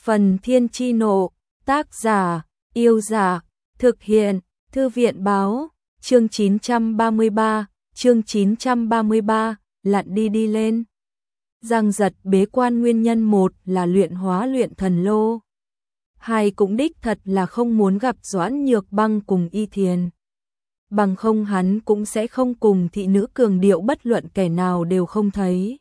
Phần Thiên Chi Nộ, tác giả, Yêu Giả, thực hiện, Thư viện Báo, chương 933, lặn đi đi lên. Giang Giật bế quan nguyên nhân một là luyện hóa luyện thần lô. Hai cũng đích thật là không muốn gặp Doãn Nhược Băng cùng Y Thiền. Bằng không hắn cũng sẽ không cùng thị nữ cường điệu bất luận kẻ nào đều không thấy.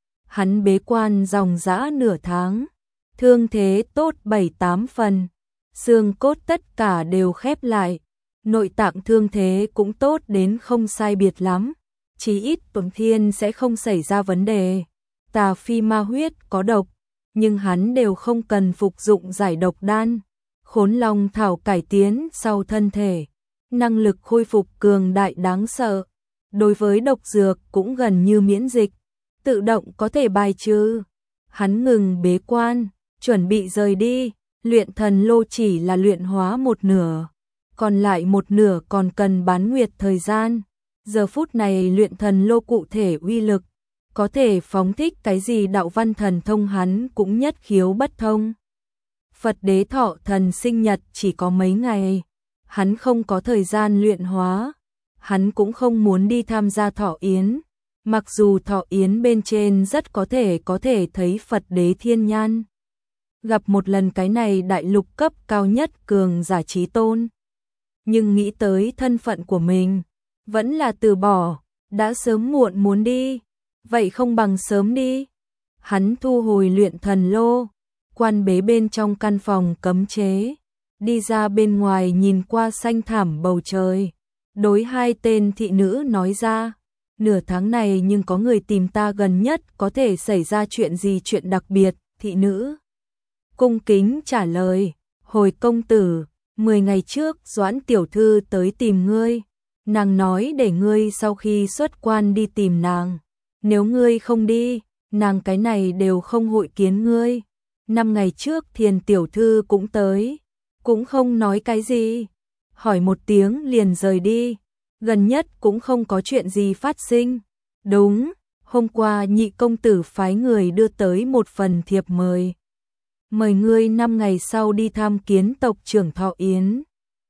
Hắn bế quan dòng dã nửa tháng, thương thế tốt 7-8 phần, xương cốt tất cả đều khép lại, nội tạng thương thế cũng tốt đến không sai biệt lắm, chí ít Tuấn Thiên sẽ không xảy ra vấn đề. Tà phi ma huyết có độc, nhưng hắn đều không cần phục dụng giải độc đan. Khốn Long thảo cải tiến sau thân thể, năng lực khôi phục cường đại đáng sợ, đối với độc dược cũng gần như miễn dịch, tự động có thể bài trừ. Hắn ngừng bế quan, chuẩn bị rời đi, luyện thần lô chỉ là luyện hóa một nửa, còn lại một nửa còn cần bán nguyệt thời gian. Giờ phút này luyện thần lô cụ thể uy lực, có thể phóng thích cái gì đạo văn thần thông hắn cũng nhất khiếu bất thông. Phật đế thọ thần sinh nhật chỉ có mấy ngày, hắn không có thời gian luyện hóa, hắn cũng không muốn đi tham gia thọ yến, mặc dù thọ yến bên trên rất có thể thấy Phật đế thiên nhan. Gặp một lần cái này đại lục cấp cao nhất cường giả chí tôn, nhưng nghĩ tới thân phận của mình, vẫn là từ bỏ, đã sớm muộn muốn đi, vậy không bằng sớm đi. Hắn thu hồi luyện thần lô, quan bế bên trong căn phòng cấm chế, đi ra bên ngoài nhìn qua xanh thẳm bầu trời, đối hai tên thị nữ nói ra, nửa tháng này nhưng có người tìm ta, gần nhất có thể xảy ra chuyện gì, chuyện đặc biệt. Thị nữ cung kính trả lời, hồi công tử, 10 ngày trước Doãn tiểu thư tới tìm ngươi, nàng nói để ngươi sau khi xuất quan đi tìm nàng, nếu ngươi không đi, nàng cái này đều không hội kiến ngươi. 5 ngày trước Thiền tiểu thư cũng tới, cũng không nói cái gì, hỏi một tiếng liền rời đi, gần nhất cũng không có chuyện gì phát sinh. Đúng, hôm qua nhị công tử phái người đưa tới một phần thiệp mời, mời ngươi 5 ngày sau đi tham kiến tộc trưởng thọ yến.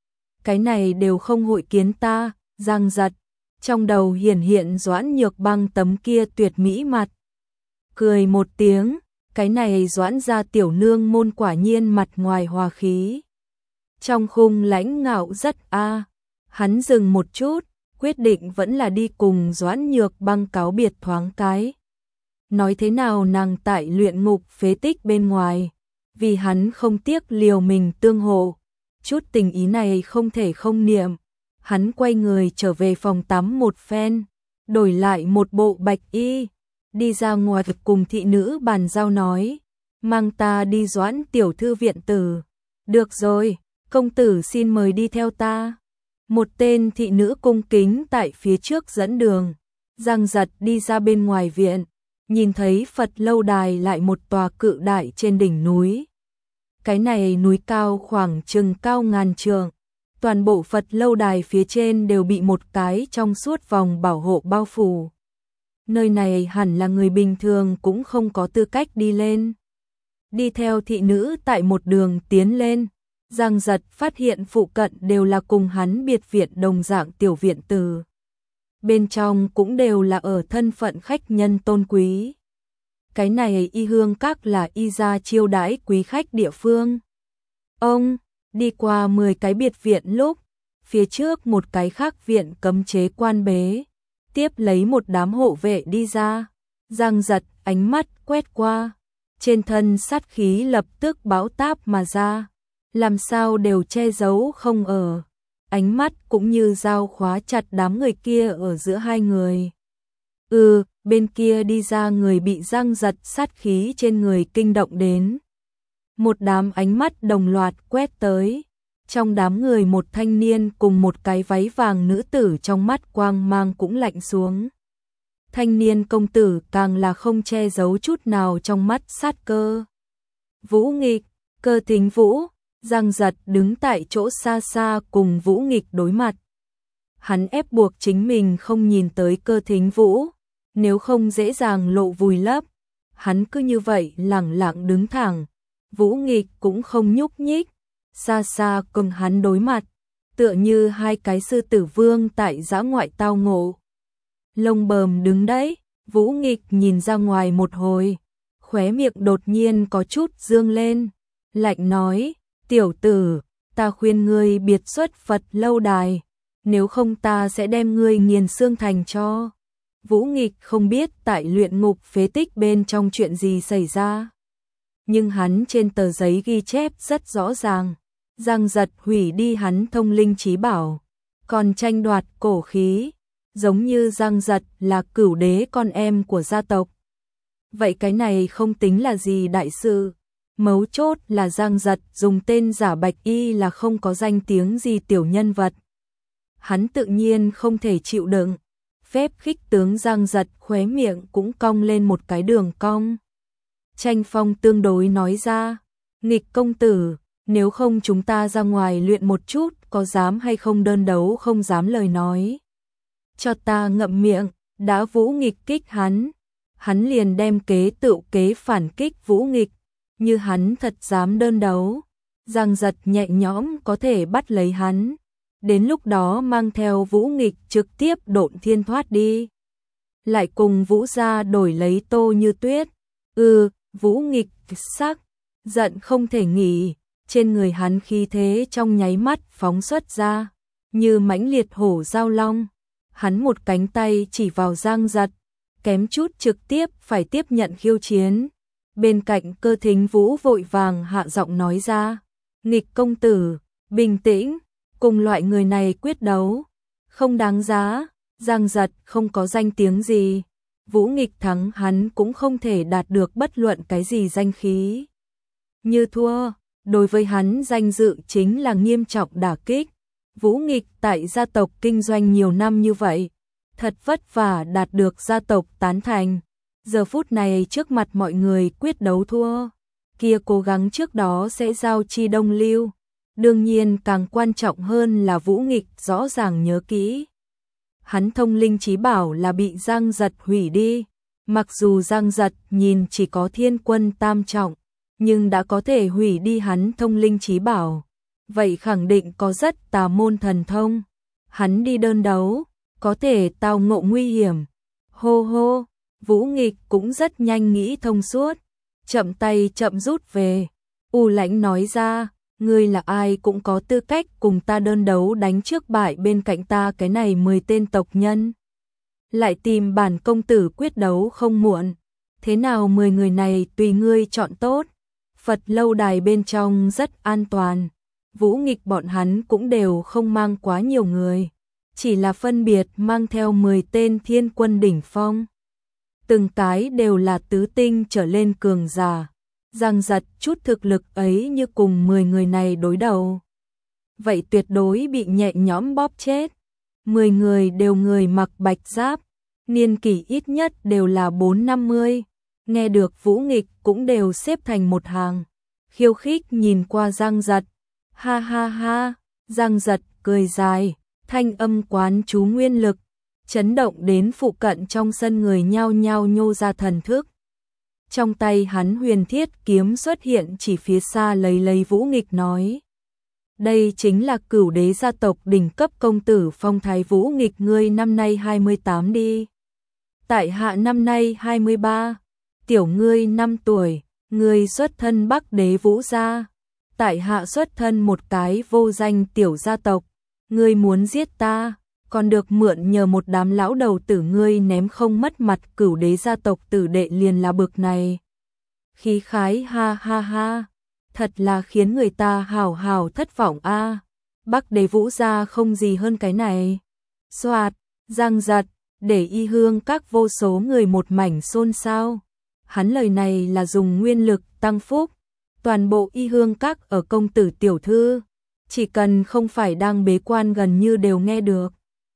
Cái này đều không hội kiến ta. Giang Giật trong đầu hiện Doãn Nhược Băng tấm kia tuyệt mỹ mặt, cười một tiếng, cái này Doãn gia tiểu nương môn quả nhiên mặt ngoài hòa khí, trong khung lãnh ngạo rất a. Hắn dừng một chút, quyết định vẫn là đi cùng Doãn Nhược Băng cáo biệt thoáng cái. Nói thế nào nàng tại luyện ngục phế tích bên ngoài, vì hắn không tiếc liều mình tương hộ, chút tình ý này không thể không niệm. Hắn quay người trở về phòng tắm một phen, đổi lại một bộ bạch y, đi ra ngoài cùng thị nữ bàn giao nói, mang ta đi Doãn tiểu thư viện tử. Được rồi, công tử xin mời đi theo ta. Một tên thị nữ cung kính tại phía trước dẫn đường. Giang Giật đi ra bên ngoài viện, nhìn thấy Phật lâu đài lại một tòa cự đại trên đỉnh núi. Cái này núi cao khoảng chừng cao ngàn trượng. Toàn bộ Phật lâu đài phía trên đều bị một cái trong suốt vòng bảo hộ bao phủ. Nơi này hẳn là người bình thường cũng không có tư cách đi lên. Đi theo thị nữ tại một đường tiến lên, Giang Giật phát hiện phụ cận đều là cùng hắn biệt viện đồng dạng tiểu viện tử. Bên trong cũng đều là ở thân phận khách nhân tôn quý. Cái này Y Hương Các là Y gia chiêu đãi quý khách địa phương. Ông đi qua 10 cái biệt viện lúc, phía trước một cái khác viện cấm chế quan bế, tiếp lấy một đám hộ vệ đi ra. Giang Giật ánh mắt quét qua, trên thân sát khí lập tức bão táp mà ra, làm sao đều che giấu không ở, ánh mắt cũng như dao khóa chặt đám người kia ở giữa hai người. Bên kia đi ra người bị Giang Giật sát khí trên người kinh động đến. Một đám ánh mắt đồng loạt quét tới, trong đám người một thanh niên cùng một cái váy vàng nữ tử trong mắt quang mang cũng lạnh xuống. Thanh niên công tử càng là không che giấu chút nào trong mắt sát cơ. Vũ Nghịch, Cơ Thính Vũ. Giang Giật đứng tại chỗ xa xa cùng Vũ Nghịch đối mặt. Hắn ép buộc chính mình không nhìn tới Cơ Thính Vũ, nếu không dễ dàng lộ vùi lấp. Hắn cứ như vậy lẳng lặng đứng thẳng, Vũ Nghịch cũng không nhúc nhích, xa xa cùng hắn đối mặt, tựa như hai cái sư tử vương tại dã ngoại tao ngộ. Lông bờm đứng đấy, Vũ Nghịch nhìn ra ngoài một hồi, khóe miệng đột nhiên có chút dương lên, lạnh nói, tiểu tử, ta khuyên ngươi biệt xuất Phật lâu đài, nếu không ta sẽ đem ngươi nghiền xương thành cho. Vũ Nghịch không biết tại luyện ngục phế tích bên trong chuyện gì xảy ra, nhưng hắn trên tờ giấy ghi chép rất rõ ràng, Giang Giật hủy đi hắn thông linh trí bảo, còn tranh đoạt cổ khí, giống như Giang Giật là cửu đế con em của gia tộc. Vậy cái này không tính là gì đại sự, mấu chốt là Giang Giật dùng tên giả Bạch Y là không có danh tiếng gì tiểu nhân vật. Hắn tự nhiên không thể chịu đựng, phép khích tướng Giang Giật khóe miệng cũng cong lên một cái đường cong. Tranh Phong tương đối nói ra, Nghịch công tử, nếu không chúng ta ra ngoài luyện một chút, có dám hay không đơn đấu không dám lời nói. Cho ta ngậm miệng, đã Vũ Nghịch kích hắn liền đem kế tựu kế phản kích Vũ Nghịch, như hắn thật dám đơn đấu, Giang Giật nhẹ nhõm có thể bắt lấy hắn, đến lúc đó mang theo Vũ Nghịch trực tiếp độn thiên thoát đi. Lại cùng Vũ gia đổi lấy Tô Như Tuyết, Vũ Nghịch sắc, giận không thể nghỉ, trên người hắn khí thế trong nháy mắt phóng xuất ra, như mãnh liệt hổ giao long, hắn một cánh tay chỉ vào Giang Giật, kém chút trực tiếp phải tiếp nhận khiêu chiến. Bên cạnh Cơ Thính Vũ vội vàng hạ giọng nói ra, Nghịch công tử, bình tĩnh, cùng loại người này quyết đấu, không đáng giá, Giang Giật không có danh tiếng gì, Vũ Nghịch thắng hắn cũng không thể đạt được bất luận cái gì danh khí. Như thua, đối với hắn danh dự chính là nghiêm trọng đả kích, Vũ Nghịch tại gia tộc kinh doanh nhiều năm như vậy, thật vất vả đạt được gia tộc tán thành, giờ phút này trước mặt mọi người quyết đấu thua, kia cố gắng trước đó sẽ giao chi đông lưu, đương nhiên càng quan trọng hơn là Vũ Nghịch rõ ràng nhớ kỹ. Hắn thông linh trí bảo là bị Giang Giật hủy đi, mặc dù Giang Giật nhìn chỉ có thiên quân tam trọng, nhưng đã có thể hủy đi hắn thông linh trí bảo, vậy khẳng định có rất tà môn thần thông, hắn đi đơn đấu, có thể tao ngộ nguy hiểm. Hô hô, Vũ Nghịch cũng rất nhanh nghĩ thông suốt, chậm tay chậm rút về, lãnh nói ra, ngươi là ai cũng có tư cách cùng ta đơn đấu đánh trước bại bên cạnh ta cái này 10 tên tộc nhân. Lại tìm bản công tử quyết đấu không muộn, thế nào 10 người này tùy ngươi chọn tốt, Phật lâu đài bên trong rất an toàn, Vũ Nghịch bọn hắn cũng đều không mang quá nhiều người, chỉ là phân biệt mang theo 10 tên thiên quân đỉnh phong. Từng cái đều là tứ tinh trở lên cường giả, Giang Giật chút thực lực ấy như cùng 10 người này đối đầu, vậy tuyệt đối bị nhẹ nhõm bóp chết. 10 người đều người mặc bạch giáp, niên kỷ ít nhất đều là 4-50, nghe được Vũ Nghịch cũng đều xếp thành một hàng, khiêu khích nhìn qua Giang Giật, ha ha ha, Giang Giật cười dài, thanh âm quán chú nguyên lực, chấn động đến phụ cận trong sân người nhao nhao nhô ra thần thức. Trong tay hắn huyền thiết kiếm xuất hiện chỉ phía xa lấy Vũ Nghịch nói. Đây chính là cửu đế gia tộc đỉnh cấp công tử Phong Thái Vũ Nghịch, ngươi năm nay 28 đi. Tại hạ năm nay 23, tiểu ngươi 5 tuổi, ngươi xuất thân Bắc đế Vũ gia. Tại hạ xuất thân một cái vô danh tiểu gia tộc, ngươi muốn giết ta, còn được mượn nhờ một đám lão đầu tử ngươi ném không mất mặt, cửu đế gia tộc tử đệ liền là bực này. Khí khái ha ha ha, thật là khiến người ta hào hào thất vọng a. Bắc đế Vũ gia không gì hơn cái này. Soạt, Giang Giật, để Y Hương các vô số người một mảnh xôn xao. Hắn lời này là dùng nguyên lực tăng phúc, toàn bộ Y Hương các ở công tử tiểu thư, chỉ cần không phải đang bế quan gần như đều nghe được.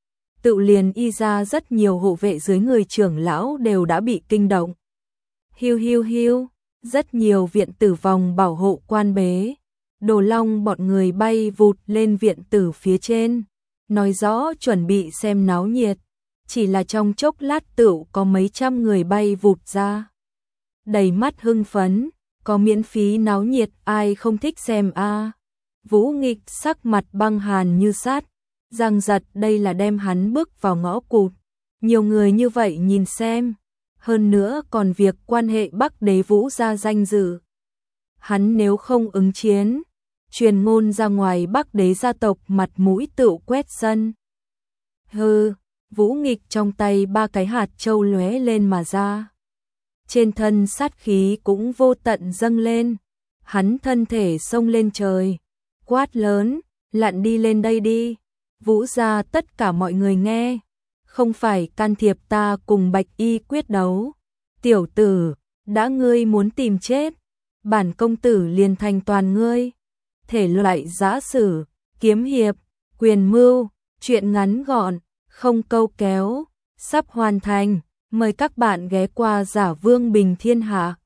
Tự liền Y ra rất nhiều hộ vệ dưới người trưởng lão đều đã bị kinh động. Hiu hiu hiu, rất nhiều viện tử vòng bảo hộ quan bế. Đồ Long bọn người bay vụt lên viện tử phía trên, nói rõ chuẩn bị xem náo nhiệt, chỉ là trong chốc lát tựu có mấy trăm người bay vụt ra. Đầy mắt hưng phấn, có miễn phí náo nhiệt ai không thích xem a. Vũ Nghịch sắc mặt băng hàn như sắt, giằng giật đây là đem hắn bước vào ngõ cụt. Nhiều người như vậy nhìn xem, hơn nữa còn việc quan hệ Bắc Đế Vũ gia danh dự. Hắn nếu không ứng chiến, truyền ngôn ra ngoài Bắc Đế gia tộc mặt mũi tựu quét sân. Hừ, Vũ Nghịch trong tay 3 cái hạt châu lóe lên mà ra. Trên thân sát khí cũng vô tận dâng lên, hắn thân thể xông lên trời, quát lớn, lặn đi lên đây đi. Vũ gia tất cả mọi người nghe, không phải can thiệp ta cùng Bạch Y quyết đấu. Tiểu tử, đã ngươi muốn tìm chết, bản công tử liền thành toàn ngươi. Thể loại giã sử, kiếm hiệp, quyền mưu, truyện ngắn gọn, không câu kéo, sắp hoàn thành. Mời các bạn ghé qua Giả Vương Bình Thiên Hạ.